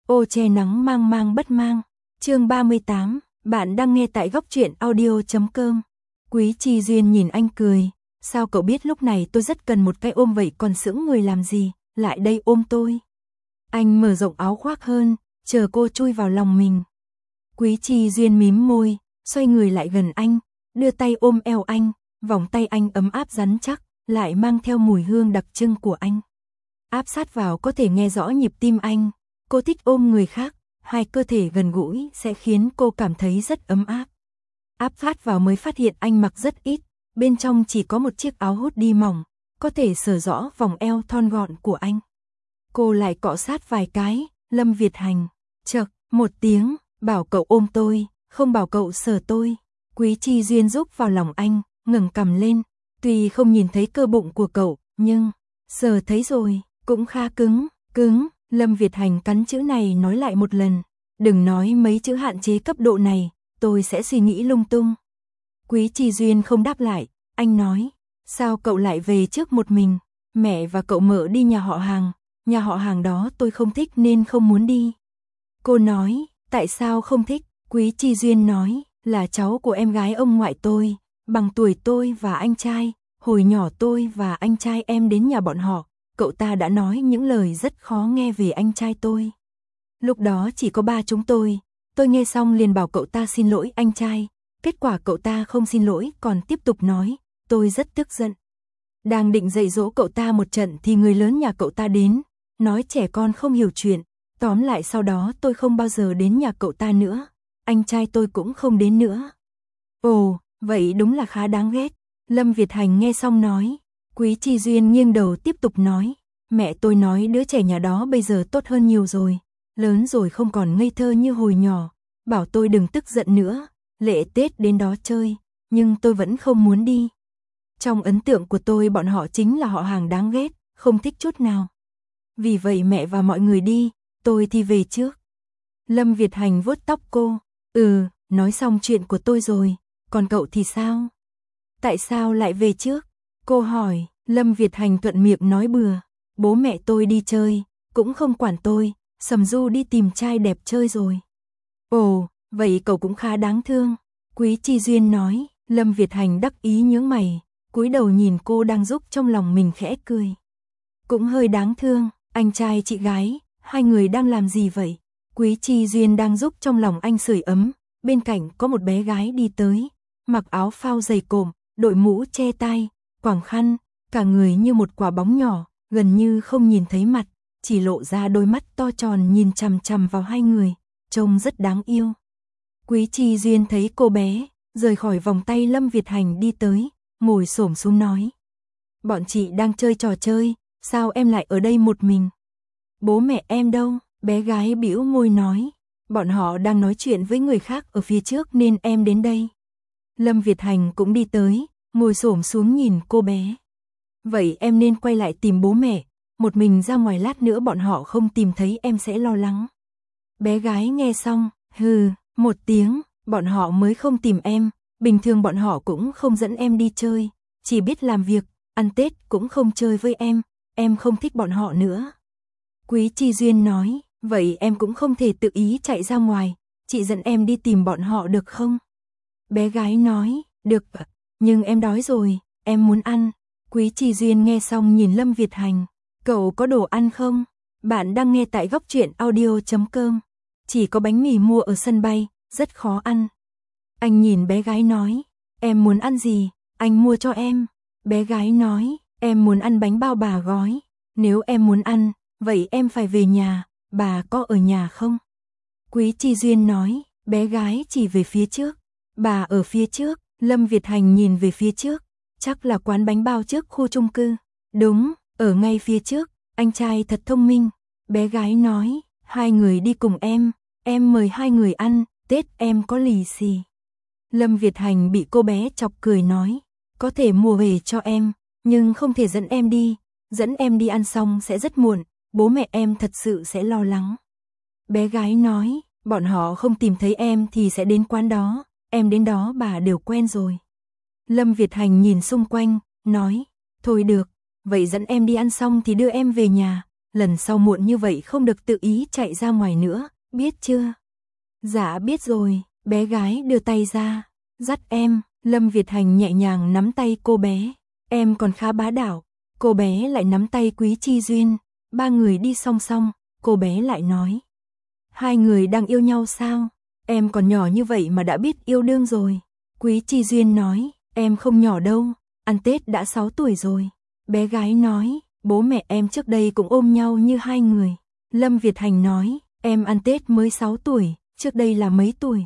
Ô che nắng mang mang bất mang. Chương 38, bạn đang nghe tại góc truyện audio.com. Quý Chi Duyên nhìn anh cười, sao cậu biết lúc này tôi rất cần một cái ôm vậy còn sững người làm gì, lại đây ôm tôi. Anh mở rộng áo khoác hơn, chờ cô chui vào lòng mình. Quý Chi Duyên mím môi, xoay người lại gần anh, đưa tay ôm eo anh, vòng tay anh ấm áp rắn chắc, lại mang theo mùi hương đặc trưng của anh. Áp sát vào có thể nghe rõ nhịp tim anh, cô thích ôm người khác, hai cơ thể gần gũi sẽ khiến cô cảm thấy rất ấm áp. Áp sát vào mới phát hiện anh mặc rất ít, bên trong chỉ có một chiếc áo hoodie mỏng, có thể sờ rõ vòng eo thon gọn của anh. Cô lại cọ sát vài cái, Lâm Việt Hành, chậc, một tiếng, bảo cậu ôm tôi, không bảo cậu sờ tôi. Quý Chi Duyên rúc vào lòng anh, ngẩng cằm lên, tuy không nhìn thấy cơ bụng của cậu, nhưng sờ thấy rồi, cũng khá cứng. Lâm Việt Hành cắn chữ này nói lại một lần, đừng nói mấy chữ hạn chế cấp độ này, tôi sẽ suy nghĩ lung tung. Quý Chi Duyên không đáp lại, anh nói, sao cậu lại về trước một mình, mẹ và cậu Mợ đi nhà họ hàng đó tôi không thích nên không muốn đi. Cô nói, tại sao không thích? Quý Chi Duyên nói, là cháu của em gái ông ngoại tôi, bằng tuổi tôi và anh trai, hồi nhỏ tôi và anh trai em đến nhà bọn họ, cậu ta đã nói những lời rất khó nghe về anh trai tôi. Lúc đó chỉ có ba chúng tôi nghe xong liền bảo cậu ta xin lỗi anh trai, kết quả cậu ta không xin lỗi còn tiếp tục nói, tôi rất tức giận. Đang định dạy dỗ cậu ta một trận thì người lớn nhà cậu ta đến, nói trẻ con không hiểu chuyện, tóm lại sau đó tôi không bao giờ đến nhà cậu ta nữa, anh trai tôi cũng không đến nữa. Ồ, vậy đúng là khá đáng ghét. Lâm Việt Hành nghe xong nói. Quý Chi Duyên nghiêng đầu tiếp tục nói, mẹ tôi nói đứa trẻ nhà đó bây giờ tốt hơn nhiều rồi, lớn rồi không còn ngây thơ như hồi nhỏ, bảo tôi đừng tức giận nữa, lễ Tết đến đó chơi, nhưng tôi vẫn không muốn đi. Trong ấn tượng của tôi bọn họ chính là họ hàng đáng ghét, không thích chút nào. Vì vậy mẹ và mọi người đi, tôi thì về trước. Lâm Việt Hành vuốt tóc cô, nói xong chuyện của tôi rồi, còn cậu thì sao? Tại sao lại về trước? Cô hỏi. Lâm Việt Hành thuận miệng nói bừa, bố mẹ tôi đi chơi, cũng không quản tôi, Sầm Du đi tìm trai đẹp chơi rồi. Ồ, vậy cậu cũng khá đáng thương. Quý Chi Duyên nói. Lâm Việt Hành đắc ý nhướng mày, cúi đầu nhìn cô đang giúp trong lòng mình khẽ cười. Cũng hơi đáng thương, anh trai chị gái, hai người đang làm gì vậy? Quý Chi Duyên đang giúp trong lòng anh sưởi ấm, bên cạnh có một bé gái đi tới, mặc áo phao dày cộm, đội mũ che tai, quàng khăn, cả người như một quả bóng nhỏ, gần như không nhìn thấy mặt, chỉ lộ ra đôi mắt to tròn nhìn chằm chằm vào hai người, trông rất đáng yêu. Quý Chi Duyên thấy cô bé rời khỏi vòng tay Lâm Việt Hành đi tới, ngồi xổm xuống nói, bọn chị đang chơi trò chơi, sao em lại ở đây một mình? Bố mẹ em đâu? Bé gái bĩu môi nói, bọn họ đang nói chuyện với người khác ở phía trước nên em đến đây. Lâm Việt Hành cũng đi tới, ngồi xổm xuống nhìn cô bé. Vậy em nên quay lại tìm bố mẹ, một mình ra ngoài lát nữa bọn họ không tìm thấy em sẽ lo lắng. Bé gái nghe xong, hừ, một tiếng, bọn họ mới không tìm em, bình thường bọn họ cũng không dẫn em đi chơi, chỉ biết làm việc, ăn Tết cũng không chơi với em không thích bọn họ nữa. Quý Chi Duyên nói, vậy em cũng không thể tự ý chạy ra ngoài, chị dẫn em đi tìm bọn họ được không? Bé gái nói, được, nhưng em đói rồi, em muốn ăn. Quý Chi Duyên nghe xong nhìn Lâm Việt Hành, cậu có đồ ăn không? Bạn đang nghe tại góc truyện audio.com. Chỉ có bánh mì mua ở sân bay, rất khó ăn. Anh nhìn bé gái nói, em muốn ăn gì, anh mua cho em. Bé gái nói, em muốn ăn bánh bao bà gói, nếu em muốn ăn, vậy em phải về nhà, bà có ở nhà không? Quý Chi Duyên nói, bé gái chỉ về phía trước, bà ở phía trước. Lâm Việt Hành nhìn về phía trước, chắc là quán bánh bao trước khu chung cư. Đúng, ở ngay phía trước, anh trai thật thông minh. Bé gái nói, hai người đi cùng em mời hai người ăn, Tết em có lì xì. Lâm Việt Hành bị cô bé chọc cười nói, có thể mua về cho em, nhưng không thể dẫn em đi ăn xong sẽ rất muộn, bố mẹ em thật sự sẽ lo lắng. Bé gái nói, bọn họ không tìm thấy em thì sẽ đến quán đó, em đến đó bà đều quen rồi. Lâm Việt Hành nhìn xung quanh, nói, thôi được, vậy dẫn em đi ăn xong thì đưa em về nhà, lần sau muộn như vậy không được tự ý chạy ra ngoài nữa, biết chưa? Dạ biết rồi, bé gái đưa tay ra, dắt em, Lâm Việt Hành nhẹ nhàng nắm tay cô bé, em còn khá bá đạo, cô bé lại nắm tay Quý Chi Duyên, ba người đi song song, cô bé lại nói. Hai người đang yêu nhau sao? Em còn nhỏ như vậy mà đã biết yêu đương rồi. Quý Chi Duyên nói, em không nhỏ đâu, ăn Tết đã 6 tuổi rồi. Bé gái nói, bố mẹ em trước đây cũng ôm nhau như hai người. Lâm Việt Hành nói, em ăn Tết mới 6 tuổi, trước đây là mấy tuổi?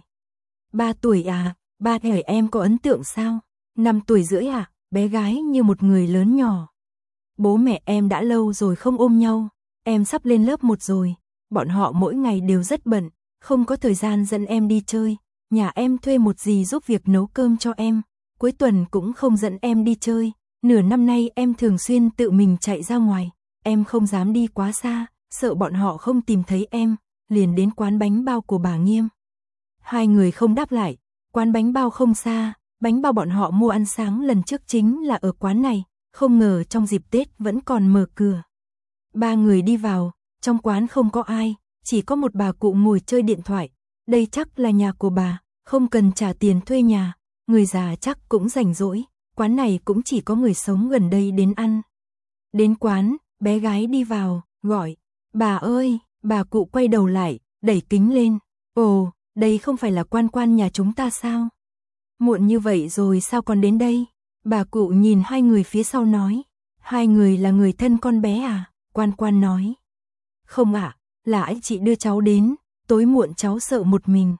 3 tuổi à, ba hỏi em có ấn tượng sao? 5 tuổi rưỡi à, bé gái như một người lớn nhỏ. Bố mẹ em đã lâu rồi không ôm nhau, em sắp lên lớp 1 rồi, bọn họ mỗi ngày đều rất bận, không có thời gian dẫn em đi chơi, nhà em thuê một dì giúp việc nấu cơm cho em, cuối tuần cũng không dẫn em đi chơi, nửa năm nay em thường xuyên tự mình chạy ra ngoài, em không dám đi quá xa, sợ bọn họ không tìm thấy em, liền đến quán bánh bao của bà Nghiêm. Hai người không đáp lại, quán bánh bao không xa, bánh bao bọn họ mua ăn sáng lần trước chính là ở quán này, không ngờ trong dịp Tết vẫn còn mở cửa. Ba người đi vào, trong quán không có ai, chỉ có một bà cụ ngồi chơi điện thoại, đây chắc là nhà của bà, không cần trả tiền thuê nhà, người già chắc cũng rảnh rỗi, quán này cũng chỉ có người sống gần đây đến ăn. Đến quán, bé gái đi vào, gọi, bà ơi, bà cụ quay đầu lại, đẩy kính lên, ồ, đây không phải là Quan Quan nhà chúng ta sao? Muộn như vậy rồi sao còn đến đây? Bà cụ nhìn hai người phía sau nói, hai người là người thân con bé à? Quan Quan nói, không ạ, là anh chị đưa cháu đến, tối muộn cháu sợ một mình.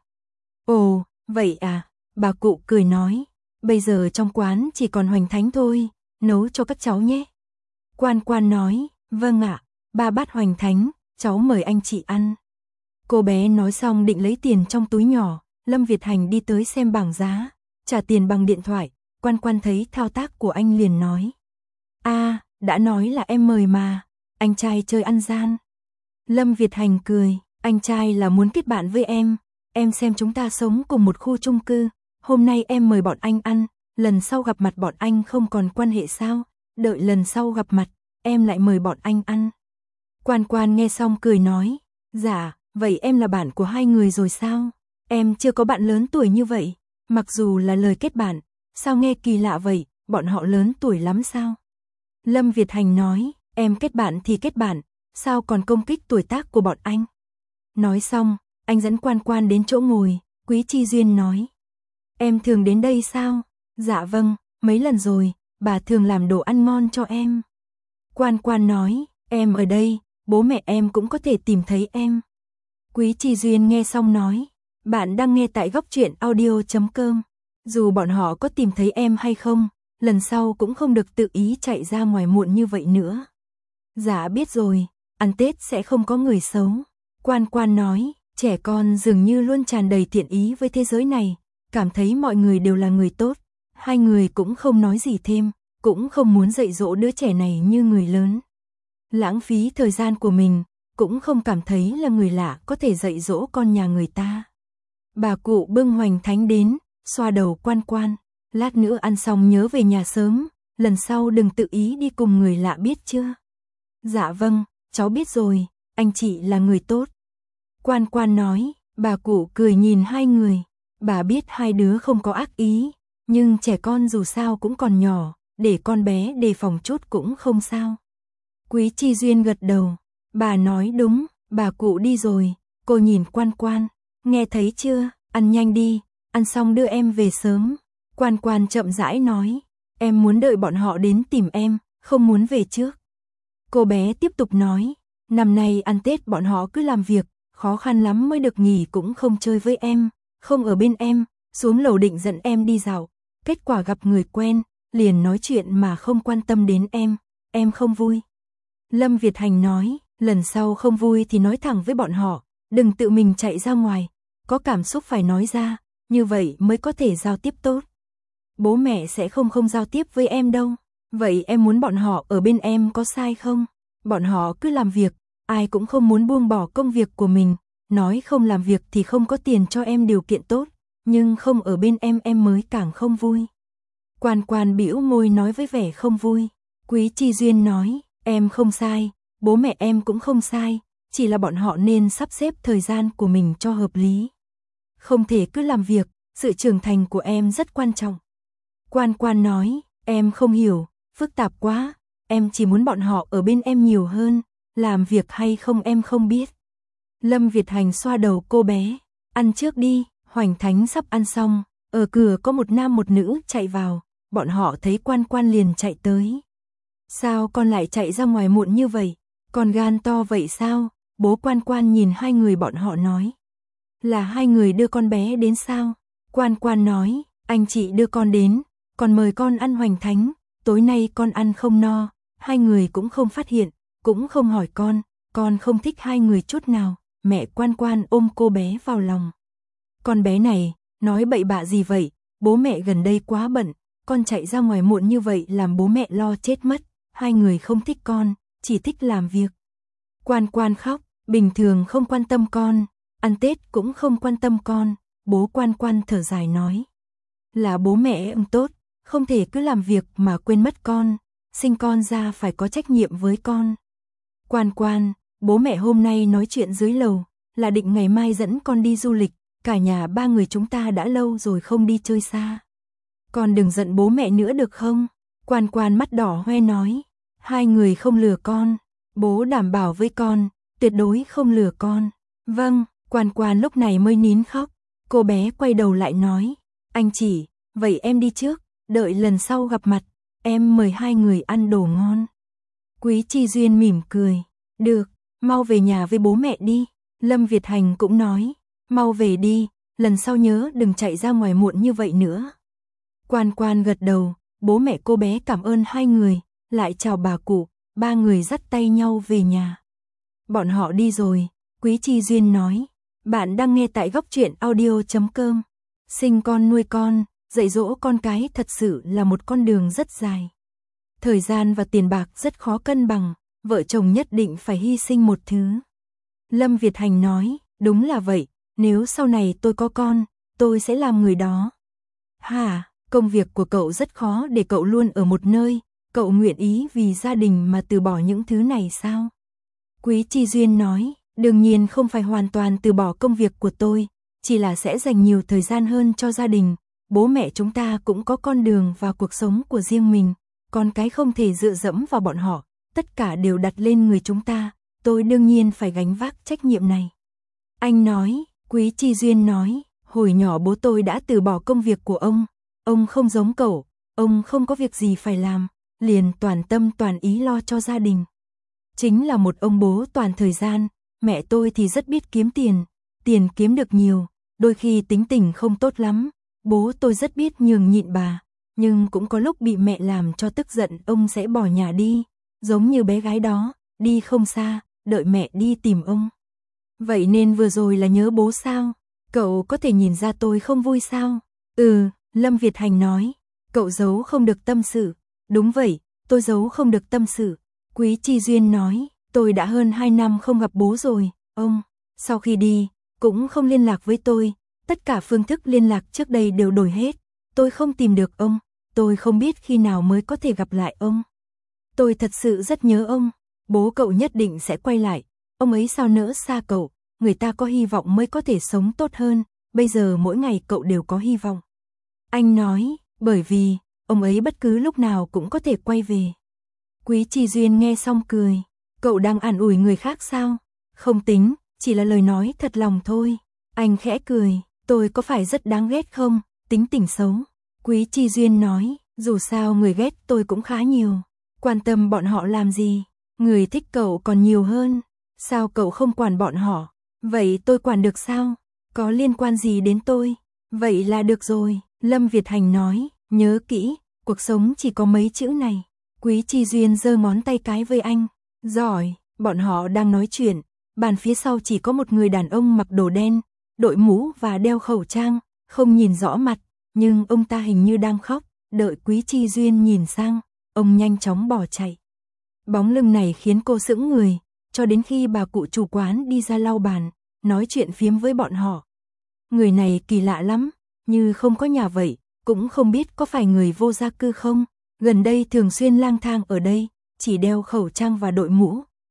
Ồ, vậy à, bà cụ cười nói, bây giờ trong quán chỉ còn Hoành Thánh thôi, nấu cho các cháu nhé. Quan Quan nói, vâng ạ, 3 bát Hoành Thánh, cháu mời anh chị ăn. Cô bé nói xong định lấy tiền trong túi nhỏ, Lâm Việt Hành đi tới xem bảng giá, trả tiền bằng điện thoại, Quan Quan thấy thao tác của anh liền nói. Đã nói là em mời mà, anh trai chơi ăn gian. Lâm Việt Hành cười, anh trai là muốn kết bạn với em xem chúng ta sống cùng một khu chung cư, hôm nay em mời bọn anh ăn, lần sau gặp mặt bọn anh không còn quan hệ sao, đợi lần sau gặp mặt, em lại mời bọn anh ăn. Quan Quan nghe xong cười nói, dạ, vậy em là bạn của hai người rồi sao? Em chưa có bạn lớn tuổi như vậy, mặc dù là lời kết bạn, sao nghe kỳ lạ vậy, bọn họ lớn tuổi lắm sao? Lâm Việt Hành nói, em kết bạn thì kết bạn, sao còn công kích tuổi tác của bọn anh? Nói xong, anh dẫn Quan Quan đến chỗ ngồi, Quý Chi Duyên nói. Em thường đến đây sao? Dạ vâng, mấy lần rồi, bà thường làm đồ ăn ngon cho em. Quan Quan nói, em ở đây, bố mẹ em cũng có thể tìm thấy em. Quý Chi Duyên nghe xong nói, bạn đang nghe tại góc truyện audio.com. Dù bọn họ có tìm thấy em hay không, lần sau cũng không được tự ý chạy ra ngoài muộn như vậy nữa. Dạ biết rồi, ăn Tết sẽ không có người xấu. Quan Quan nói, trẻ con dường như luôn tràn đầy thiện ý với thế giới này, cảm thấy mọi người đều là người tốt. Hai người cũng không nói gì thêm, cũng không muốn dạy dỗ đứa trẻ này như người lớn. Lãng phí thời gian của mình, cũng không cảm thấy là người lạ có thể dạy dỗ con nhà người ta. Bà cụ bưng Hoành Thánh đến, xoa đầu Quan Quan, lát nữa ăn xong nhớ về nhà sớm, lần sau đừng tự ý đi cùng người lạ biết chưa? Dạ vâng, cháu biết rồi, anh chị là người tốt. Quan Quan nói, bà cụ cười nhìn hai người, bà biết hai đứa không có ác ý, nhưng trẻ con dù sao cũng còn nhỏ, để con bé đề phòng chút cũng không sao. Quý Chi Duyên gật đầu, bà nói đúng, bà cụ đi rồi, cô nhìn Quan Quan, nghe thấy chưa, ăn nhanh đi, ăn xong đưa em về sớm. Quan Quan chậm rãi nói, em muốn đợi bọn họ đến tìm em, không muốn về trước. Cô bé tiếp tục nói, năm nay ăn Tết bọn họ cứ làm việc, khó khăn lắm mới được nghỉ cũng không chơi với em, không ở bên em, xuống lầu định dẫn em đi dạo, kết quả gặp người quen, liền nói chuyện mà không quan tâm đến em không vui. Lâm Việt Hành nói, lần sau không vui thì nói thẳng với bọn họ, đừng tự mình chạy ra ngoài, có cảm xúc phải nói ra, như vậy mới có thể giao tiếp tốt. Bố mẹ sẽ không giao tiếp với em đâu, vậy em muốn bọn họ ở bên em có sai không? Bọn họ cứ làm việc, ai cũng không muốn buông bỏ công việc của mình, nói không làm việc thì không có tiền cho em điều kiện tốt, nhưng không ở bên em mới càng không vui. Quan Quan bĩu môi nói với vẻ không vui. Quý Chi Duyên nói, em không sai, bố mẹ em cũng không sai, chỉ là bọn họ nên sắp xếp thời gian của mình cho hợp lý. Không thể cứ làm việc, sự trưởng thành của em rất quan trọng. Quan Quan nói, em không hiểu, phức tạp quá, em chỉ muốn bọn họ ở bên em nhiều hơn, làm việc hay không em không biết. Lâm Việt Hành xoa đầu cô bé, ăn trước đi, Hoành Thánh sắp ăn xong, ở cửa có một nam một nữ chạy vào, bọn họ thấy Quan Quan liền chạy tới. Sao con lại chạy ra ngoài muộn như vậy, con gan to vậy sao? Bố Quan Quan nhìn hai người bọn họ nói. Là hai người đưa con bé đến sao? Quan Quan nói, anh chị đưa con đến, còn mời con ăn Hoành Thánh, tối nay con ăn không no, hai người cũng không phát hiện, cũng không hỏi con không thích hai người chút nào. Mẹ Quan Quan ôm cô bé vào lòng. Con bé này, nói bậy bạ gì vậy, bố mẹ gần đây quá bận, con chạy ra ngoài muộn như vậy làm bố mẹ lo chết mất, hai người không thích con, chỉ thích làm việc. Quan Quan khóc, bình thường không quan tâm con, ăn Tết cũng không quan tâm con, bố Quan Quan thở dài nói. Là bố mẹ em tốt, không thể cứ làm việc mà quên mất con, sinh con ra phải có trách nhiệm với con. Quan Quan, bố mẹ hôm nay nói chuyện dưới lầu, là định ngày mai dẫn con đi du lịch, cả nhà ba người chúng ta đã lâu rồi không đi chơi xa. Con đừng giận bố mẹ nữa được không? Quan Quan mắt đỏ hoe nói, hai người không lừa con, bố đảm bảo với con, tuyệt đối không lừa con. Vâng, Quan Quan lúc này mới nín khóc, cô bé quay đầu lại nói, anh chị, vậy em đi trước, đợi lần sau gặp mặt, em mời hai người ăn đồ ngon. Quý Chi Duyên mỉm cười, được, mau về nhà với bố mẹ đi. Lâm Việt Hành cũng nói, mau về đi, lần sau nhớ đừng chạy ra ngoài muộn như vậy nữa. Quan Quan gật đầu, bố mẹ cô bé cảm ơn hai người, lại chào bà cụ, ba người dắt tay nhau về nhà. Bọn họ đi rồi, Quý Chi Duyên nói, bạn đang nghe tại Góc Truyện Audio.com. Sinh con nuôi con, dạy dỗ con cái thật sự là một con đường rất dài. Thời gian và tiền bạc rất khó cân bằng, vợ chồng nhất định phải hy sinh một thứ. Lâm Việt Hành nói, đúng là vậy, nếu sau này tôi có con, tôi sẽ làm người đó. Hả, công việc của cậu rất khó để cậu luôn ở một nơi, cậu nguyện ý vì gia đình mà từ bỏ những thứ này sao? Quý Chi Duyên nói, đương nhiên không phải hoàn toàn từ bỏ công việc của tôi, chỉ là sẽ dành nhiều thời gian hơn cho gia đình. Bố mẹ chúng ta cũng có con đường và cuộc sống của riêng mình, con cái không thể dựa dẫm vào bọn họ, tất cả đều đặt lên người chúng ta, tôi đương nhiên phải gánh vác trách nhiệm này. Anh nói, Quý Chi Duyên nói, hồi nhỏ bố tôi đã từ bỏ công việc của ông không giống cậu, ông không có việc gì phải làm, liền toàn tâm toàn ý lo cho gia đình. Chính là một ông bố toàn thời gian, mẹ tôi thì rất biết kiếm tiền kiếm được nhiều, đôi khi tính tình không tốt lắm, bố tôi rất biết nhường nhịn bà, nhưng cũng có lúc bị mẹ làm cho tức giận ông sẽ bỏ nhà đi, giống như bé gái đó, đi không xa, đợi mẹ đi tìm ông. Vậy nên vừa rồi là nhớ bố sao? Cậu có thể nhìn ra tôi không vui sao? Lâm Việt Hành nói, cậu giấu không được tâm sự. Đúng vậy, tôi giấu không được tâm sự. Quý Chi Duyên nói, tôi đã hơn 2 năm không gặp bố rồi, ông, sau khi đi, cũng không liên lạc với tôi, tất cả phương thức liên lạc trước đây đều đổi hết, tôi không tìm được ông, tôi không biết khi nào mới có thể gặp lại ông. Tôi thật sự rất nhớ ông, bố cậu nhất định sẽ quay lại, ông ấy sao nỡ xa cậu, người ta có hy vọng mới có thể sống tốt hơn, bây giờ mỗi ngày cậu đều có hy vọng. Anh nói, bởi vì, ông ấy bất cứ lúc nào cũng có thể quay về. Quý Chi Duyên nghe xong cười, cậu đang an ủi người khác sao? Không tính, chỉ là lời nói thật lòng thôi. Anh khẽ cười, tôi có phải rất đáng ghét không? Tính tình xấu. Quý Chi Duyên nói, dù sao người ghét tôi cũng khá nhiều. Quan tâm bọn họ làm gì? Người thích cậu còn nhiều hơn. Sao cậu không quản bọn họ? Vậy tôi quản được sao? Có liên quan gì đến tôi? Vậy là được rồi. Lâm Việt Hành nói, nhớ kỹ, cuộc sống chỉ có mấy chữ này. Quý Chi Duyên giơ ngón tay cái với anh. Giỏi, bọn họ đang nói chuyện. Bàn phía sau chỉ có một người đàn ông mặc đồ đen, đội mũ và đeo khẩu trang, không nhìn rõ mặt, nhưng ông ta hình như đang khóc. Đợi Quý Chi Duyên nhìn sang, ông nhanh chóng bỏ chạy. Bóng lưng này khiến cô sững người, cho đến khi bà cụ chủ quán đi ra lau bàn, nói chuyện phiếm với bọn họ. Người này kỳ lạ lắm, như không có nhà vậy, cũng không biết có phải người vô gia cư không. Gần đây thường xuyên lang thang ở đây, chỉ đeo khẩu trang và đội mũ,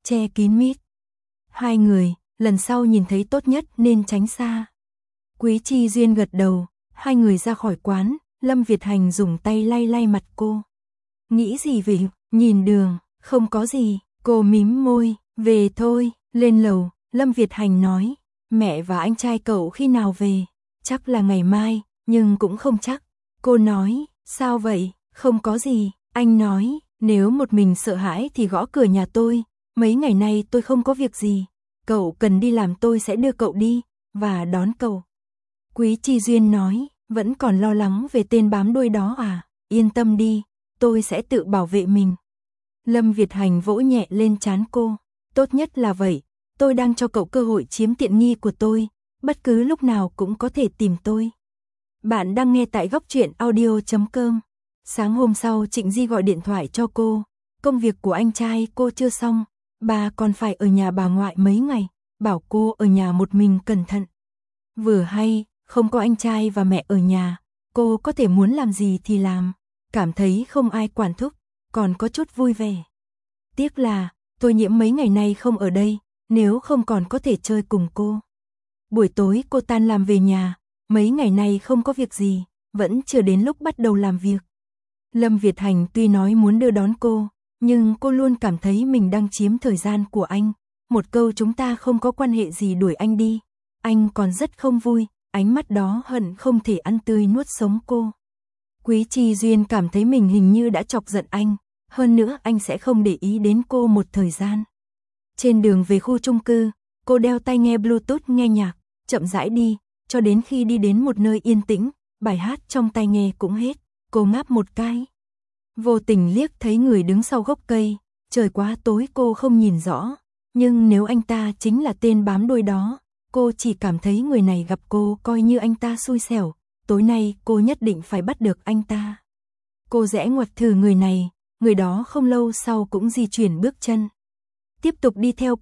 che kín mít. Hai người, lần sau nhìn thấy tốt nhất nên tránh xa. Quý Chi Duyên gật đầu, hai người ra khỏi quán, Lâm Việt Hành dùng tay lay lay mặt cô. Nghĩ gì vậy? Nhìn đường, không có gì, cô mím môi, về thôi, lên lầu, Lâm Việt Hành nói, mẹ và anh trai cậu khi nào về? Chắc là ngày mai, nhưng cũng không chắc. Cô nói, sao vậy? Không có gì, anh nói, nếu một mình sợ hãi thì gõ cửa nhà tôi, mấy ngày nay tôi không có việc gì, cậu cần đi làm tôi sẽ đưa cậu đi, và đón cậu. Quý Chi Duyên nói, vẫn còn lo lắng về tên bám đuôi đó à? Yên tâm đi, tôi sẽ tự bảo vệ mình. Lâm Việt Hành vỗ nhẹ lên trán cô, tốt nhất là vậy, tôi đang cho cậu cơ hội chiếm tiện nghi của tôi, bất cứ lúc nào cũng có thể tìm tôi. Bạn đang nghe tại góc truyện audio.com. Sáng hôm sau Trịnh Di gọi điện thoại cho cô, công việc của anh trai cô chưa xong, bà còn phải ở nhà bà ngoại mấy ngày, bảo cô ở nhà một mình cẩn thận. Vừa hay, không có anh trai và mẹ ở nhà, cô có thể muốn làm gì thì làm, cảm thấy không ai quản thúc, còn có chút vui vẻ. Tiếc là, Tô Nhiễm mấy ngày nay không ở đây, nếu không còn có thể chơi cùng cô. Buổi tối cô tan làm về nhà, mấy ngày nay không có việc gì, vẫn chưa đến lúc bắt đầu làm việc. Lâm Việt Hành tuy nói muốn đưa đón cô, nhưng cô luôn cảm thấy mình đang chiếm thời gian của anh. Một câu chúng ta không có quan hệ gì đuổi anh đi, anh còn rất không vui, ánh mắt đó hận không thể ăn tươi nuốt sống cô. Quý Chi Duyên cảm thấy mình hình như đã chọc giận anh, hơn nữa anh sẽ không để ý đến cô một thời gian. Trên đường về khu chung cư, cô đeo tai nghe Bluetooth nghe nhạc, chậm rãi đi, cho đến khi đi đến một nơi yên tĩnh, bài hát trong tai nghe cũng hết, cô ngáp một cái. Vô tình liếc thấy người đứng sau gốc cây, trời quá tối cô không nhìn rõ, nhưng nếu anh ta chính là tên bám đuôi đó, cô chỉ cảm thấy người này gặp cô coi như anh ta xui xẻo, tối nay cô nhất định phải bắt được anh ta. Cô rẽ ngoặt thử người này, người đó không lâu sau cũng di chuyển bước chân. Tiếp tục đi theo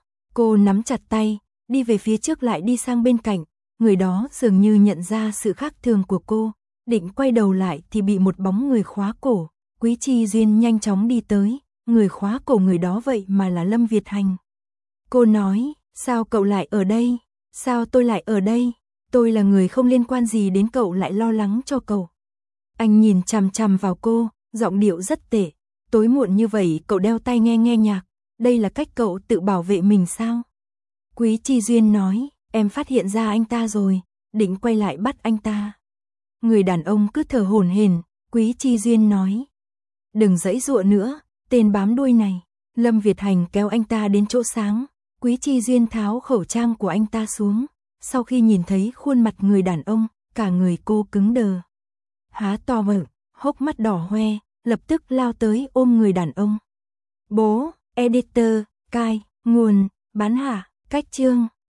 cô nắm chặt tay, đi về phía trước lại đi sang bên cạnh, người đó dường như nhận ra sự khác thường của cô, định quay đầu lại thì bị một bóng người khóa cổ. Quý Chi Duyên nhanh chóng đi tới, người khóa cổ người đó vậy mà là Lâm Việt Hành. Cô nói, sao cậu lại ở đây? Sao tôi lại ở đây? Tôi là người không liên quan gì đến cậu lại lo lắng cho cậu. Anh nhìn chằm chằm vào cô, giọng điệu rất tệ. Tối muộn như vậy cậu đeo tai nghe nghe nhạc, đây là cách cậu tự bảo vệ mình sao? Quý Chi Duyên nói, em phát hiện ra anh ta rồi, định quay lại bắt anh ta. Người đàn ông cứ thở hổn hển, Quý Chi Duyên nói. Đừng giãy giụa nữa, tên bám đuôi này. Lâm Việt Hành kéo anh ta đến chỗ sáng, Quý Chi Duyên tháo khẩu trang của anh ta xuống. Sau khi nhìn thấy khuôn mặt người đàn ông, cả người cô cứng đờ. Há to mở, hốc mắt đỏ hoe, lập tức lao tới ôm người đàn ông. Bố, editor, cai, nguồn, bán hạ, cách chương.